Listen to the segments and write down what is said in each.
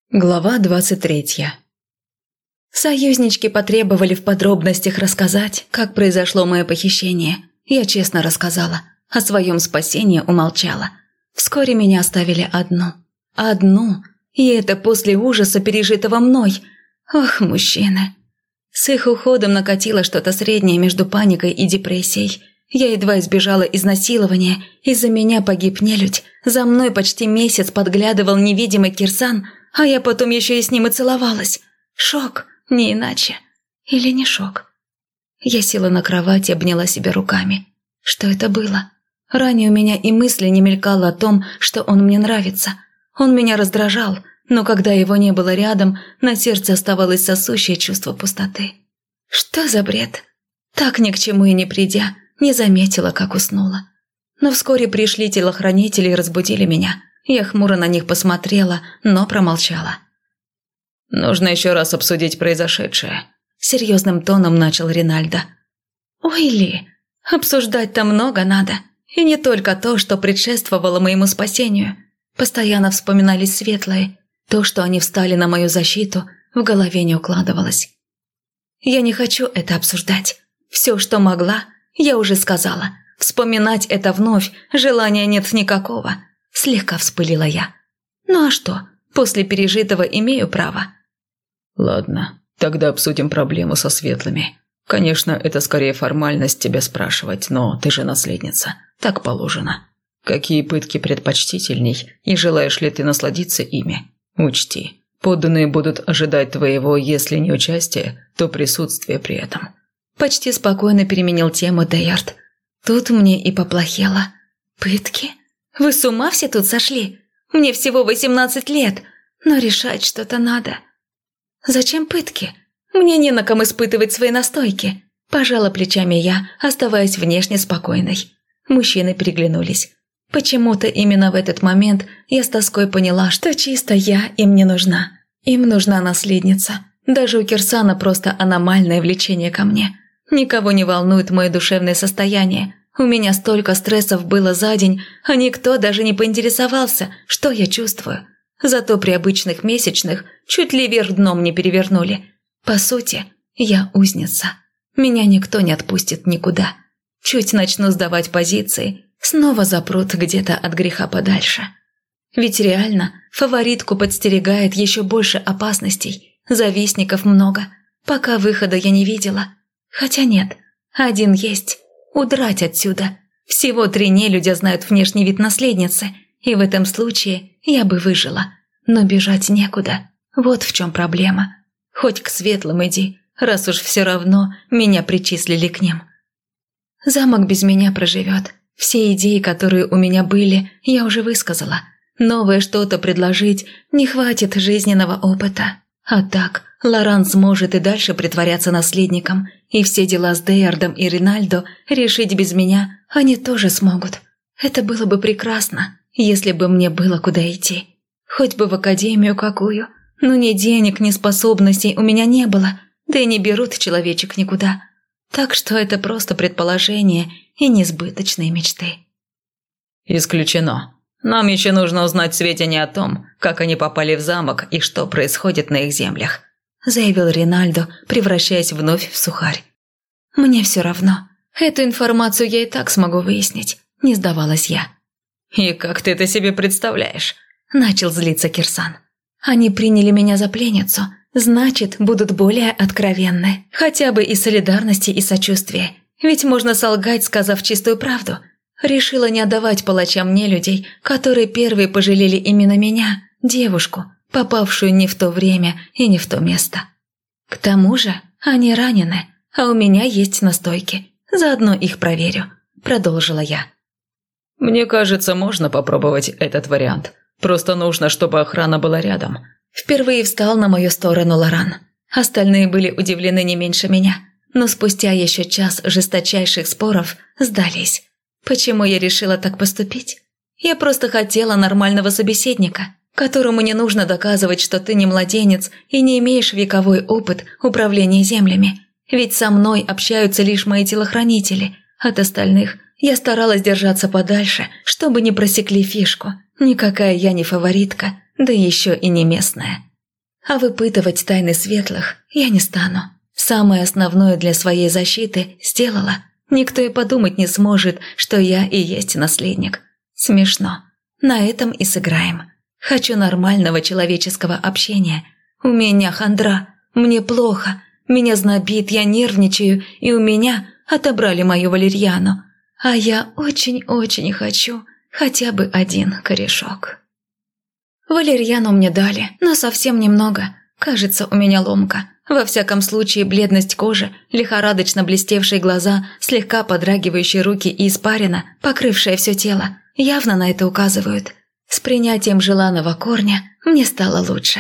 Глава 23. Союзнички потребовали в подробностях рассказать, как произошло мое похищение. Я честно рассказала, о своем спасении умолчала. Вскоре меня оставили одну. Одну, и это после ужаса, пережитого мной. Ох, мужчины. С их уходом накатило что-то среднее между паникой и депрессией. Я едва избежала изнасилования, из-за меня погиб нелюдь, за мной почти месяц подглядывал невидимый Кирсан, а я потом еще и с ним и целовалась. Шок, не иначе. Или не шок? Я села на кровать и обняла себя руками. Что это было? Ранее у меня и мысли не мелькало о том, что он мне нравится. Он меня раздражал, но когда его не было рядом, на сердце оставалось сосущее чувство пустоты. Что за бред? Так ни к чему и не придя, не заметила, как уснула. Но вскоре пришли телохранители и разбудили меня. Я хмуро на них посмотрела, но промолчала. «Нужно еще раз обсудить произошедшее», – серьезным тоном начал Ринальдо. «Ой, Ли, обсуждать-то много надо. И не только то, что предшествовало моему спасению. Постоянно вспоминались светлые. То, что они встали на мою защиту, в голове не укладывалось. Я не хочу это обсуждать. Все, что могла, я уже сказала. Вспоминать это вновь желания нет никакого». Слегка вспылила я. «Ну а что? После пережитого имею право». «Ладно, тогда обсудим проблему со светлыми. Конечно, это скорее формальность тебя спрашивать, но ты же наследница. Так положено. Какие пытки предпочтительней, и желаешь ли ты насладиться ими? Учти, подданные будут ожидать твоего, если не участия, то присутствия при этом». Почти спокойно переменил тему Дейард. Тут мне и поплохело. «Пытки? Вы с ума все тут сошли? Мне всего 18 лет, но решать что-то надо». «Зачем пытки? Мне не на ком испытывать свои настойки», – пожала плечами я, оставаясь внешне спокойной. Мужчины переглянулись. Почему-то именно в этот момент я с тоской поняла, что чисто я им не нужна. Им нужна наследница. Даже у Кирсана просто аномальное влечение ко мне. Никого не волнует мое душевное состояние. У меня столько стрессов было за день, а никто даже не поинтересовался, что я чувствую. Зато при обычных месячных чуть ли вверх дном не перевернули. По сути, я узница. Меня никто не отпустит никуда. Чуть начну сдавать позиции, снова запрут где-то от греха подальше. Ведь реально фаворитку подстерегает еще больше опасностей. Завистников много. Пока выхода я не видела. Хотя нет, один есть. Удрать отсюда. Всего 3 нелюдя знают внешний вид наследницы, и в этом случае я бы выжила. Но бежать некуда. Вот в чем проблема. Хоть к светлым иди, раз уж все равно меня причислили к ним. Замок без меня проживет. Все идеи, которые у меня были, я уже высказала. Новое что-то предложить не хватит жизненного опыта. А так, Лоран сможет и дальше притворяться наследником, и все дела с Дейардом и Ринальдо решить без меня они тоже смогут. Это было бы прекрасно, если бы мне было куда идти. Хоть бы в академию какую, но ни денег, ни способностей у меня не было, да и не берут человечек никуда. Так что это просто предположение и несбыточные мечты. «Исключено. Нам еще нужно узнать сведения о том, как они попали в замок и что происходит на их землях», заявил Ринальдо, превращаясь вновь в сухарь. «Мне все равно. Эту информацию я и так смогу выяснить», – не сдавалась я. «И как ты это себе представляешь?» – начал злиться Кирсан. «Они приняли меня за пленницу, значит, будут более откровенны. Хотя бы и солидарности, и сочувствия. Ведь можно солгать, сказав чистую правду. Решила не отдавать палачам нелюдей, которые первые пожалели именно меня, девушку, попавшую не в то время и не в то место. К тому же они ранены, а у меня есть настойки. Заодно их проверю», – продолжила я. «Мне кажется, можно попробовать этот вариант. Просто нужно, чтобы охрана была рядом». Впервые встал на мою сторону Лоран. Остальные были удивлены не меньше меня, но спустя еще час жесточайших споров сдались. Почему я решила так поступить? Я просто хотела нормального собеседника, которому не нужно доказывать, что ты не младенец и не имеешь вековой опыт управления землями. Ведь со мной общаются лишь мои телохранители. От остальных я старалась держаться подальше, чтобы не просекли фишку. Никакая я не фаворитка, да еще и не местная. А выпытывать тайны светлых я не стану. Самое основное для своей защиты сделала. Никто и подумать не сможет, что я и есть наследник. Смешно. На этом и сыграем. Хочу нормального человеческого общения. У меня хандра. Мне плохо. Меня знобит, я нервничаю, и у меня отобрали мою валерьяну. А я очень-очень хочу хотя бы один корешок. Валерьяну мне дали, но совсем немного. Кажется, у меня ломка. Во всяком случае, бледность кожи, лихорадочно блестевшие глаза, слегка подрагивающие руки и испарина, покрывшая все тело, явно на это указывают. С принятием желанного корня мне стало лучше.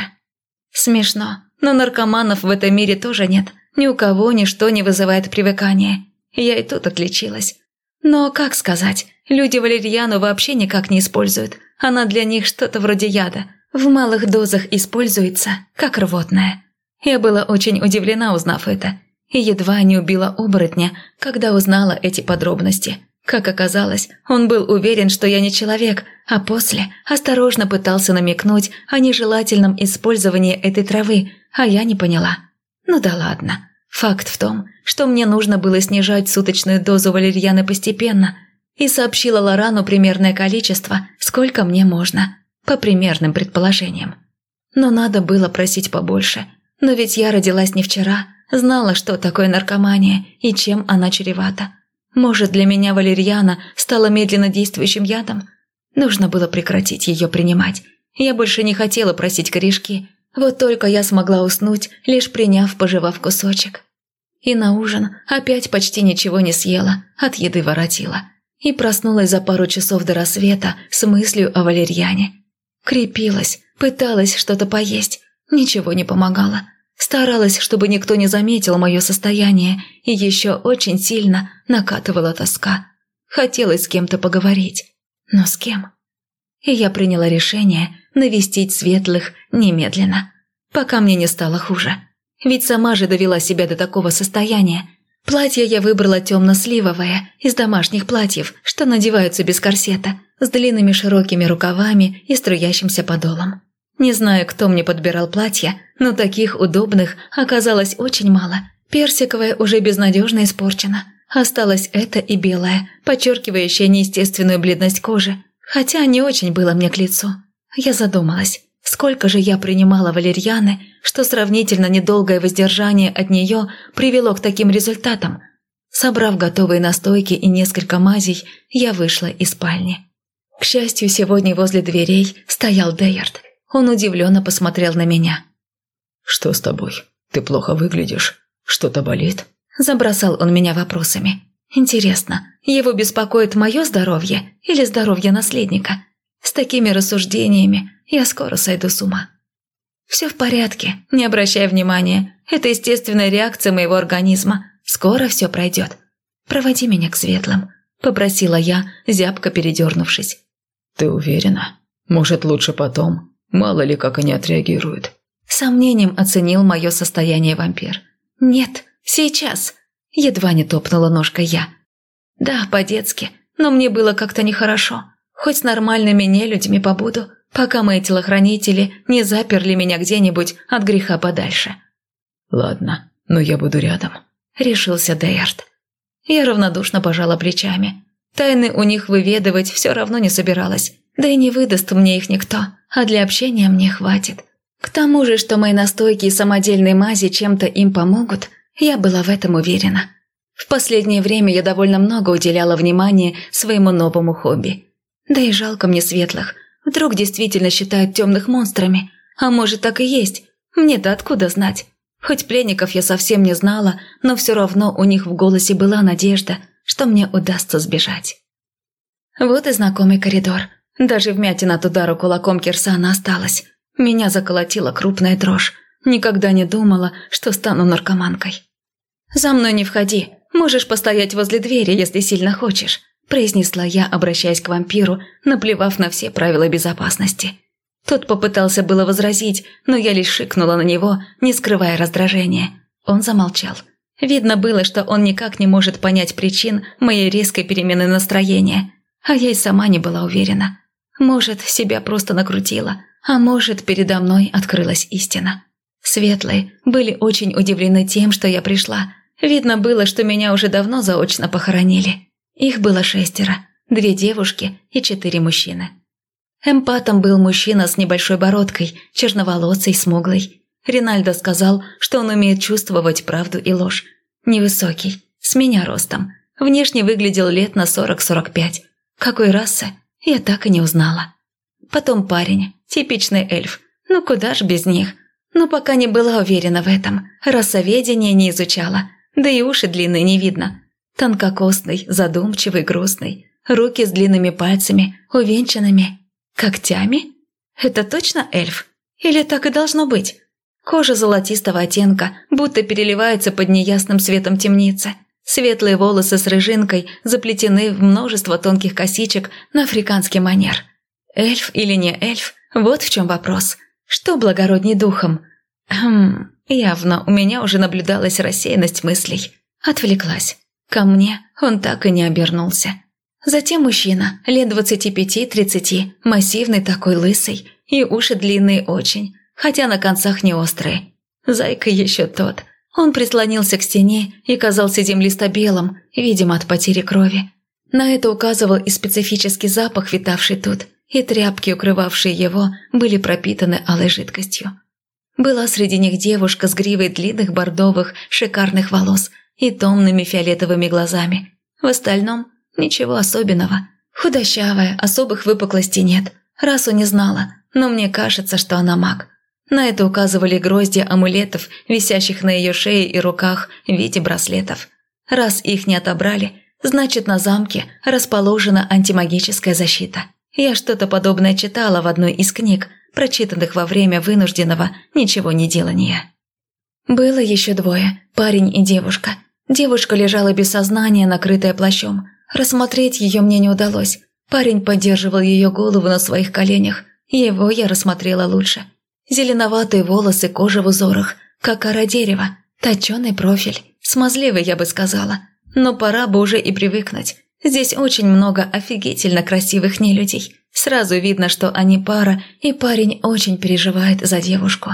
Смешно, но наркоманов в этом мире тоже нет. Ни у кого ничто не вызывает привыкания. Я и тут отличилась. Но, как сказать, люди валерьяну вообще никак не используют. Она для них что-то вроде яда. В малых дозах используется, как рвотное. Я была очень удивлена, узнав это. И едва не убила оборотня, когда узнала эти подробности. Как оказалось, он был уверен, что я не человек, а после осторожно пытался намекнуть о нежелательном использовании этой травы, а я не поняла. Ну да ладно. Факт в том, что мне нужно было снижать суточную дозу валерьяны постепенно, и сообщила Лорану примерное количество, сколько мне можно, по примерным предположениям. Но надо было просить побольше. Но ведь я родилась не вчера, знала, что такое наркомания и чем она чревата. Может, для меня валерьяна стала медленно действующим ядом? Нужно было прекратить ее принимать. Я больше не хотела просить корешки. Вот только я смогла уснуть, лишь пожевав кусочек. И на ужин опять почти ничего не съела, от еды воротила. И проснулась за пару часов до рассвета с мыслью о валерьяне. Крепилась, пыталась что-то поесть, ничего не помогало. Старалась, чтобы никто не заметил мое состояние, и еще очень сильно накатывала тоска. Хотелось с кем-то поговорить, но с кем? И я приняла решение навестить светлых немедленно, пока мне не стало хуже. Ведь сама же довела себя до такого состояния. Платье я выбрала темно-сливовое, из домашних платьев, что надеваются без корсета, с длинными широкими рукавами и струящимся подолом. Не знаю, кто мне подбирал платья, но таких удобных оказалось очень мало. Персиковое уже безнадежно испорчено. Осталось это и белое, подчеркивающее неестественную бледность кожи, хотя не очень было мне к лицу. Я задумалась, сколько же я принимала валерьяны, что сравнительно недолгое воздержание от нее привело к таким результатам. Собрав готовые настойки и несколько мазей, я вышла из спальни. К счастью, сегодня возле дверей стоял Дейард. Он удивленно посмотрел на меня. «Что с тобой? Ты плохо выглядишь. Что-то болит?» Забросал он меня вопросами. Интересно, его беспокоит мое здоровье или здоровье наследника? С такими рассуждениями я скоро сойду с ума. «Все в порядке, не обращай внимания. Это естественная реакция моего организма. Скоро все пройдет. Проводи меня к светлым», – попросила я, зябко передернувшись. «Ты уверена? Может, лучше потом? Мало ли, как они отреагируют». Сомнением оценил мое состояние вампир. «Нет, сейчас!» – едва не топнула ножкой я. «Да, по-детски, но мне было как-то нехорошо. Хоть с нормальными нелюдьми побуду, пока мои телохранители не заперли меня где-нибудь от греха подальше». «Ладно, но я буду рядом», – решился Дейард. Я равнодушно пожала плечами. Тайны у них выведывать все равно не собиралась. Да и не выдаст мне их никто, а для общения мне хватит. К тому же, что мои настойки и самодельные мази чем-то им помогут, я была в этом уверена. В последнее время я довольно много уделяла внимания своему новому хобби. Да и жалко мне светлых. Вдруг действительно считают темных монстрами. А может, так и есть. Мне-то откуда знать? Хоть пленников я совсем не знала, но все равно у них в голосе была надежда, что мне удастся сбежать. Вот и знакомый коридор. Даже вмятина от удара кулаком Кирсана осталась. Меня заколотила крупная дрожь. Никогда не думала, что стану наркоманкой. «За мной не входи. Можешь постоять возле двери, если сильно хочешь», – произнесла я, обращаясь к вампиру, наплевав на все правила безопасности. Тот попытался было возразить, но я лишь шикнула на него, не скрывая раздражения. Он замолчал. Видно было, что он никак не может понять причин моей резкой перемены настроения, а я и сама не была уверена. Может, себя просто накрутила, а может, передо мной открылась истина. Светлые были очень удивлены тем, что я пришла. Видно было, что меня уже давно заочно похоронили. Их было 6, 2 девушки и 4 мужчины. Эмпатом был мужчина с небольшой бородкой, черноволосый, смуглый. Ринальдо сказал, что он умеет чувствовать правду и ложь. Невысокий, с меня ростом. Внешне выглядел лет на 40-45. Какой расы, я так и не узнала. Потом парень, типичный эльф. Ну куда ж без них? Но пока не была уверена в этом. Расоведение не изучала. Да и уши длинные не видно. Тонкокостный, задумчивый, грустный. Руки с длинными пальцами, увенчанными когтями? Это точно эльф? Или так и должно быть? Кожа золотистого оттенка, будто переливается под неясным светом темницы. Светлые волосы с рыжинкой заплетены в множество тонких косичек на африканский манер. Эльф или не эльф? Вот в чем вопрос. Что благородней духом? Явно у меня уже наблюдалась рассеянность мыслей. Отвлеклась. Ко мне он так и не обернулся. Затем мужчина, лет 25-30, массивный такой, лысый, и уши длинные очень, хотя на концах не острые. Зайка еще тот. Он прислонился к стене и казался землисто-белым, видимо, от потери крови. На это указывал и специфический запах, витавший тут, и тряпки, укрывавшие его, были пропитаны алой жидкостью. Была среди них девушка с гривой длинных бордовых, шикарных волос и томными фиолетовыми глазами. В остальном ничего особенного. Худощавая, особых выпуклостей нет. Расу не знала, но мне кажется, что она маг. На это указывали грозди амулетов, висящих на ее шее и руках в виде браслетов. Раз их не отобрали, значит, на замке расположена антимагическая защита. Я что-то подобное читала в одной из книг, прочитанных во время вынужденного ничего не делания. Было еще 2, парень и девушка. Девушка лежала без сознания, накрытая плащом. Рассмотреть ее мне не удалось. Парень поддерживал ее голову на своих коленях. Его я рассмотрела лучше. Зеленоватые волосы, кожа в узорах, как кора дерева, точеный профиль, смазливый, я бы сказала. Но пора бы уже и привыкнуть. Здесь очень много офигительно красивых нелюдей. Сразу видно, что они пара, и парень очень переживает за девушку.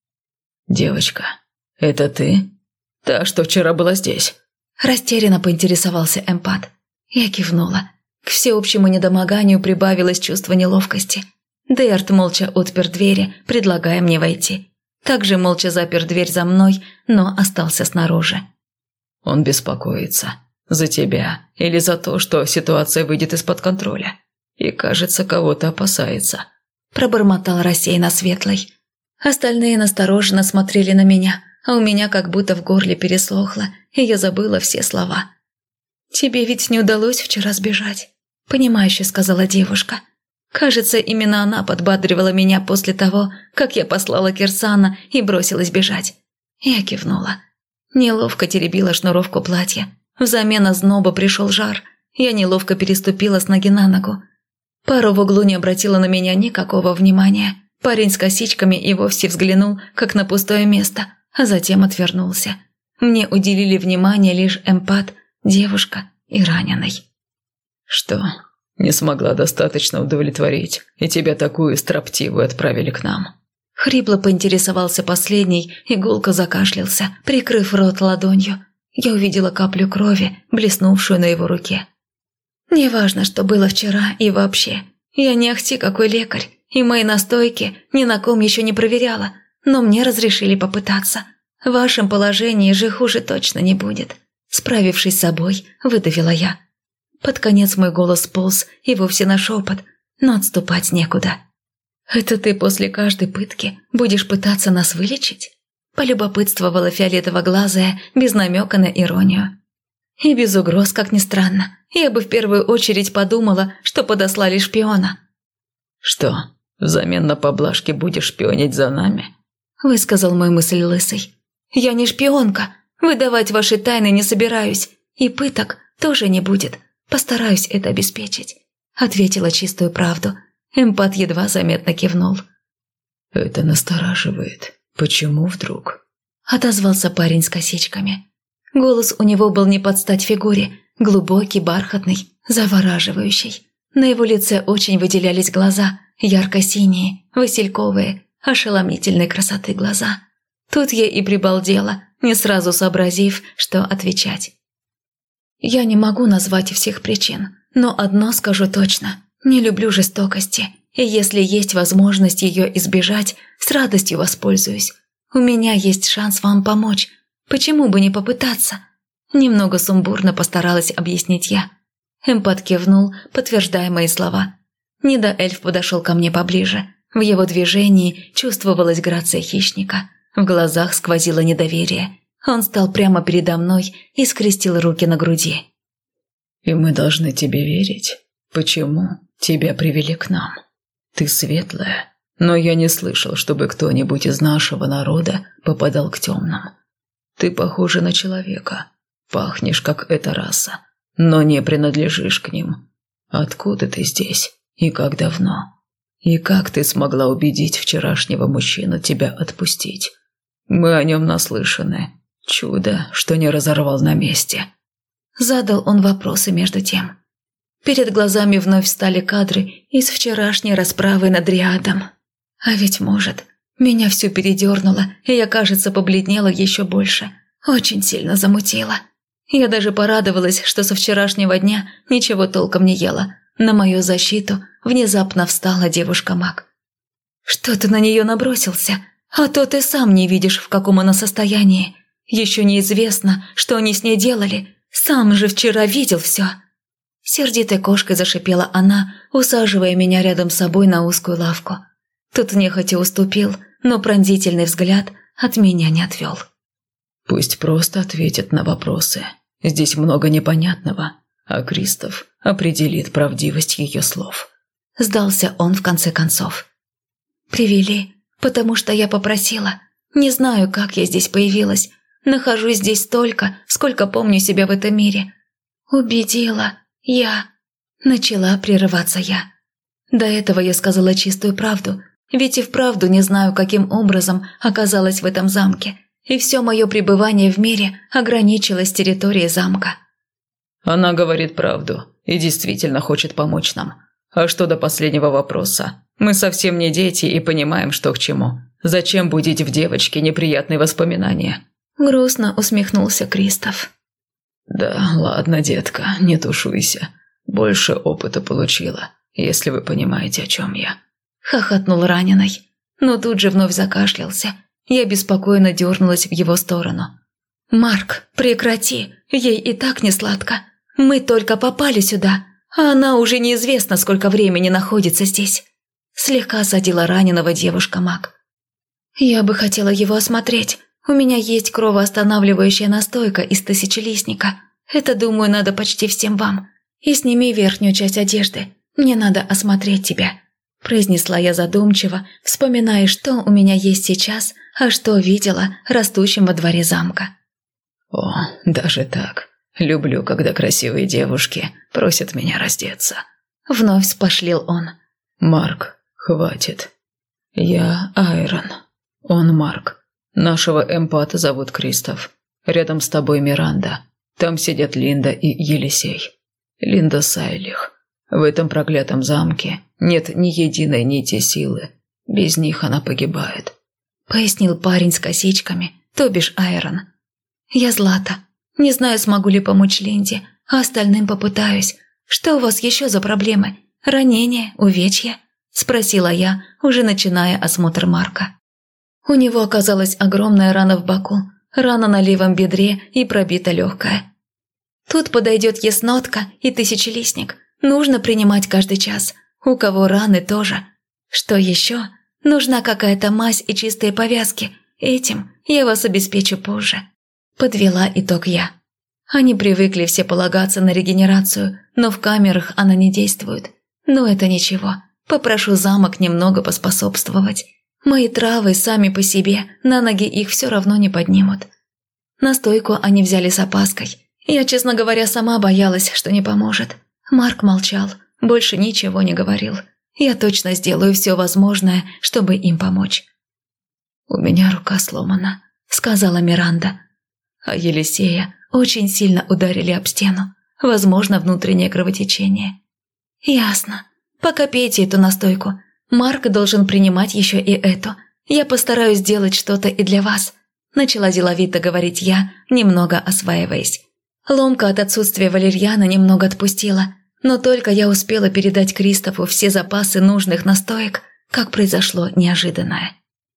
«Девочка, это ты? Та, что вчера была здесь?» Растерянно поинтересовался эмпат. Я кивнула. К всеобщему недомоганию прибавилось чувство неловкости. Дейард молча отпер двери, предлагая мне войти. Также молча запер дверь за мной, но остался снаружи. «Он беспокоится. За тебя или за то, что ситуация выйдет из-под контроля. И, кажется, кого-то опасается», – пробормотал рассеянно Светлый. Остальные настороженно смотрели на меня, а у меня как будто в горле пересохло, и я забыла все слова. «Тебе ведь не удалось вчера сбежать», – понимающе сказала девушка. Кажется, именно она подбадривала меня после того, как я послала Кирсана и бросилась бежать. Я кивнула. Неловко теребила шнуровку платья. Взамен озноба пришел жар. Я неловко переступила с ноги на ногу. Пару в углу не обратила на меня никакого внимания. Парень с косичками и вовсе взглянул, как на пустое место, а затем отвернулся. Мне уделили внимание лишь эмпат, девушка и раненый. «Что, не смогла достаточно удовлетворить, и тебя такую строптивую отправили к нам?» Хрипло поинтересовался последний и гулко закашлялся, прикрыв рот ладонью. Я увидела каплю крови, блеснувшую на его руке. «Неважно, что было вчера и вообще. Я не ахти какой лекарь, и мои настойки ни на ком еще не проверяла, но мне разрешили попытаться. В вашем положении же хуже точно не будет». Справившись с собой, выдавила я. Под конец мой голос полз и вовсе на шепот, но отступать некуда. «Это ты после каждой пытки будешь пытаться нас вылечить?» Полюбопытствовала фиолетово-глазая, без намека на иронию. И без угроз, как ни странно. Я бы в первую очередь подумала, что подослали шпиона. «Что, взамен на поблажки будешь шпионить за нами?» Высказал мою мысль лысый. «Я не шпионка. Выдавать ваши тайны не собираюсь. И пыток тоже не будет. Постараюсь это обеспечить», – ответила чистую правду. Эмпат едва заметно кивнул. «Это настораживает. Почему вдруг?» – отозвался парень с косичками. Голос у него был не под стать фигуре, глубокий, бархатный, завораживающий. На его лице очень выделялись глаза, ярко-синие, васильковые, ошеломительной красоты глаза. Тут я и прибалдела, не сразу сообразив, что отвечать. Я не могу назвать всех причин, но одно скажу точно. Не люблю жестокости, и если есть возможность ее избежать, с радостью воспользуюсь. У меня есть шанс вам помочь. Почему бы не попытаться? Немного сумбурно постаралась объяснить я. Эмпат кивнул, подтверждая мои слова. Недоэльф подошел ко мне поближе. В его движении чувствовалась грация хищника. В глазах сквозило недоверие. Он стал прямо передо мной и скрестил руки на груди. «И мы должны тебе верить. Почему тебя привели к нам? Ты светлая, но я не слышал, чтобы кто-нибудь из нашего народа попадал к темным. Ты похожа на человека, пахнешь, как эта раса, но не принадлежишь к ним. Откуда ты здесь и как давно? И как ты смогла убедить вчерашнего мужчину тебя отпустить? Мы о нем наслышаны. Чудо, что не разорвал на месте». Задал он вопросы между тем. Перед глазами вновь встали кадры из вчерашней расправы над Дриадом. А ведь может, меня всю передернуло, и я, кажется, побледнела еще больше. Очень сильно замутила. Я даже порадовалась, что со вчерашнего дня ничего толком не ела. На мою защиту внезапно встала девушка-маг. «Что ты на нее набросился? А то ты сам не видишь, в каком она состоянии. Еще неизвестно, что они с ней делали. Сам же вчера видел все». Сердитой кошкой зашипела она, усаживая меня рядом с собой на узкую лавку. Тут нехотя уступил, но пронзительный взгляд от меня не отвел. «Пусть просто ответит на вопросы. Здесь много непонятного, а Кристоф определит правдивость ее слов». Сдался он в конце концов. «Привели, потому что я попросила. Не знаю, как я здесь появилась. Нахожусь здесь столько, сколько помню себя в этом мире. Убедила я. Начала прерываться я. До этого я сказала чистую правду, ведь и вправду не знаю, каким образом оказалась в этом замке, и все мое пребывание в мире ограничилось территорией замка». «Она говорит правду и действительно хочет помочь нам. А что до последнего вопроса? Мы совсем не дети и понимаем, что к чему. Зачем будить в девочке неприятные воспоминания?» Грустно усмехнулся Кристоф. «Да, ладно, детка, не тушуйся. Больше опыта получила, если вы понимаете, о чем я». Хохотнул раненый, но тут же вновь закашлялся. Я беспокойно дернулась в его сторону. «Марк, прекрати, ей и так не сладко. Мы только попали сюда, а она уже неизвестно, сколько времени находится здесь». Слегка осадила раненого девушка-маг. «Я бы хотела его осмотреть. У меня есть кровоостанавливающая настойка из тысячелистника. Это, думаю, надо почти всем вам. И сними верхнюю часть одежды. Мне надо осмотреть тебя», – произнесла я задумчиво, вспоминая, что у меня есть сейчас, а что видела растущим во дворе замка. «О, даже так. Люблю, когда красивые девушки просят меня раздеться». Вновь спошлил он. «Марк, хватит. Я Айрон. Он Марк. Нашего эмпата зовут Кристоф. Рядом с тобой Миранда. Там сидят Линда и Елисей. Линда Сайлих. В этом проклятом замке нет ни единой нити силы. Без них она погибает», – пояснил парень с косичками, то бишь Айрон. «Я Злата. Не знаю, смогу ли помочь Линде, а остальным попытаюсь. Что у вас еще за проблемы? Ранения, увечья?» – спросила я, уже начиная осмотр Марка. У него оказалась огромная рана в боку, рана на левом бедре и пробита легкая. «Тут подойдет яснотка и тысячелистник. Нужно принимать каждый час. У кого раны тоже. Что еще? Нужна какая-то мазь и чистые повязки. Этим я вас обеспечу позже». Подвела итог я. Они привыкли все полагаться на регенерацию, но в камерах она не действует. Но это ничего. Попрошу замок немного поспособствовать. Мои травы сами по себе на ноги их все равно не поднимут. Настойку они взяли с опаской. Я, честно говоря, сама боялась, что не поможет. Марк молчал, больше ничего не говорил. Я точно сделаю все возможное, чтобы им помочь. «У меня рука сломана», — сказала Миранда. А Елисея очень сильно ударили об стену. Возможно, внутреннее кровотечение. «Ясно. Пока пейте эту настойку. Марк должен принимать еще и эту. Я постараюсь сделать что-то и для вас. начала деловито говорить я, немного осваиваясь. Ломка от отсутствия валерьяна немного отпустила, но только я успела передать Кристофу все запасы нужных настоек, как произошло неожиданное.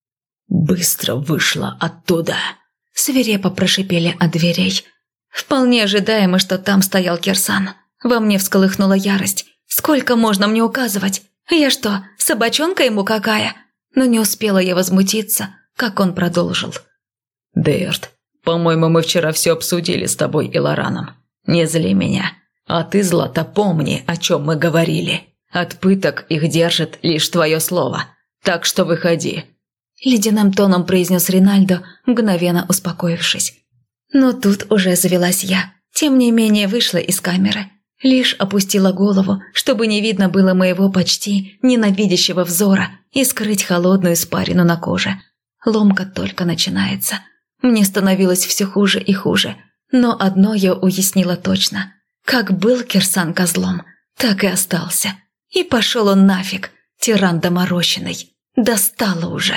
«Быстро вышла оттуда!» – свирепо прошипели от дверей. Вполне ожидаемо, что там стоял Кирсан. Во мне всколыхнула ярость. Сколько можно мне указывать? Я что, собачонка ему какая? Но не успела я возмутиться, как он продолжил. «Дейард, по-моему, мы вчера все обсудили с тобой и Лораном. Не зли меня. А ты, Злата, помни, о чем мы говорили. От пыток их держит лишь твое слово. Так что выходи». Ледяным тоном произнес Ринальдо, мгновенно успокоившись. Но тут уже завелась я. Тем не менее вышла из камеры. Лишь опустила голову, чтобы не видно было моего почти ненавидящего взора и скрыть холодную испарину на коже. Ломка только начинается. Мне становилось все хуже и хуже. Но одно я уяснила точно. Как был Кирсан козлом, так и остался. И пошел он нафиг, тиран доморощенный. Достало уже.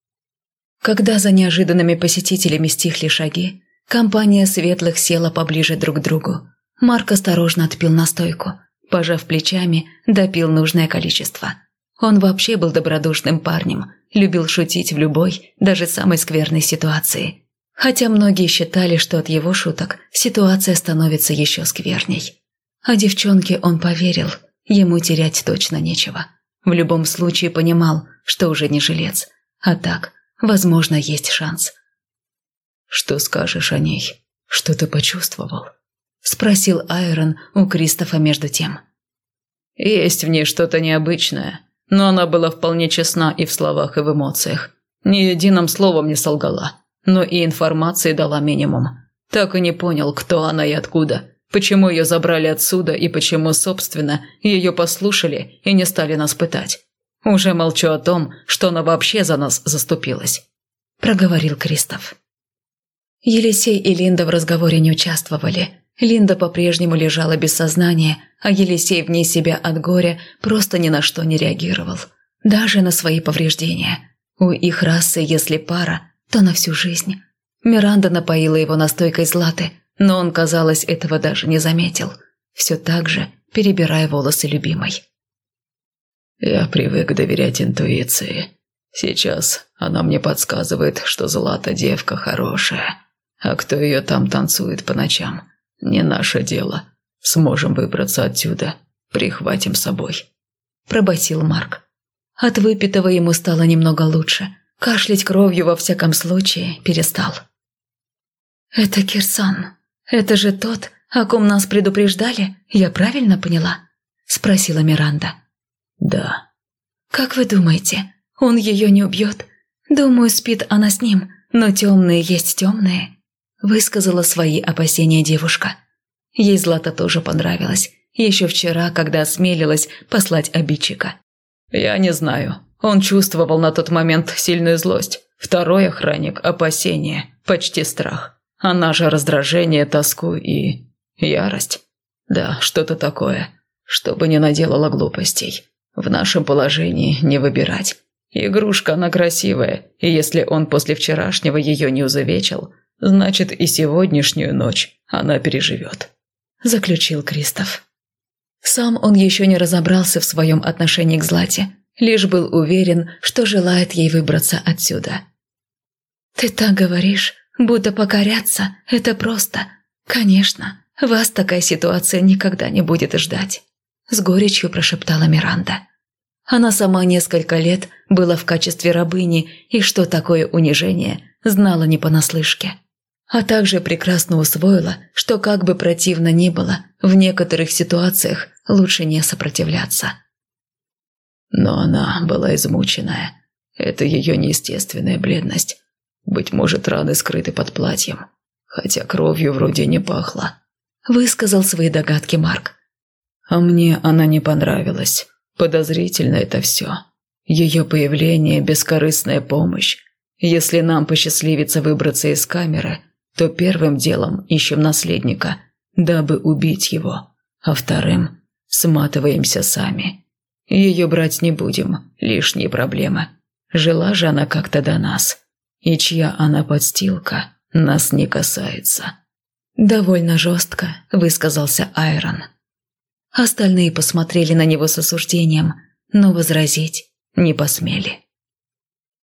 Когда за неожиданными посетителями стихли шаги, компания светлых села поближе друг к другу. Марк осторожно отпил настойку. Пожав плечами, допил нужное количество. Он вообще был добродушным парнем, любил шутить в любой, даже самой скверной ситуации. Хотя многие считали, что от его шуток ситуация становится еще скверней. А девчонке он поверил, ему терять точно нечего. В любом случае понимал, что уже не жилец. А так, возможно, есть шанс. «Что скажешь о ней? Что ты почувствовал?» – спросил Айрон у Кристофа между тем. «Есть в ней что-то необычное, но она была вполне честна и в словах, и в эмоциях. Ни единым словом не солгала, но и информации дала минимум. Так и не понял, кто она и откуда, почему ее забрали отсюда и почему, собственно, ее послушали и не стали нас пытать. Уже молчу о том, что она вообще за нас заступилась», – проговорил Кристоф. Елисей и Линда в разговоре не участвовали. Линда по-прежнему лежала без сознания, а Елисей вне себя от горя просто ни на что не реагировал. Даже на свои повреждения. У их расы, если пара, то на всю жизнь. Миранда напоила его настойкой Златы, но он, казалось, этого даже не заметил. Все так же, перебирая волосы любимой. «Я привык доверять интуиции. Сейчас она мне подсказывает, что Злата девка хорошая. А кто ее там танцует по ночам? Не наше дело. Сможем выбраться отсюда. Прихватим с собой», – пробасил Марк. От выпитого ему стало немного лучше. Кашлять кровью во всяком случае перестал. «Это Кирсан. Это же тот, о ком нас предупреждали, я правильно поняла?» – спросила Миранда. «Да». «Как вы думаете, он ее не убьет? Думаю, спит она с ним, но темные есть темные», – высказала свои опасения девушка. Ей Злата тоже понравилась. Еще вчера, когда осмелилась послать обидчика. «Я не знаю. Он чувствовал на тот момент сильную злость. Второй охранник – опасение, почти страх. Она же раздражение, тоску и ярость. Да, что-то такое. Чтобы не наделала глупостей. В нашем положении не выбирать. Игрушка она красивая, и если он после вчерашнего ее не изувечил, значит и сегодняшнюю ночь она переживет», – заключил Кристоф. Сам он еще не разобрался в своем отношении к Злате, лишь был уверен, что желает ей выбраться отсюда. «Ты так говоришь, будто покоряться – это просто. Конечно, вас такая ситуация никогда не будет ждать», – с горечью прошептала Миранда. Она сама несколько лет была в качестве рабыни и что такое унижение знала не понаслышке. А также прекрасно усвоила, что как бы противно ни было, в некоторых ситуациях лучше не сопротивляться. Но она была измученная. Это ее неестественная бледность. Быть может, раны скрыты под платьем. Хотя кровью вроде не пахло. Высказал свои догадки Марк. А мне она не понравилась. Подозрительно это все. Ее появление, бескорыстная помощь. Если нам посчастливится выбраться из камеры, то первым делом ищем наследника, дабы убить его, а вторым сматываемся сами. Ее брать не будем, лишние проблемы. Жила же она как-то до нас. И чья она подстилка, нас не касается». Довольно жестко высказался Айрон. Остальные посмотрели на него с осуждением, но возразить не посмели.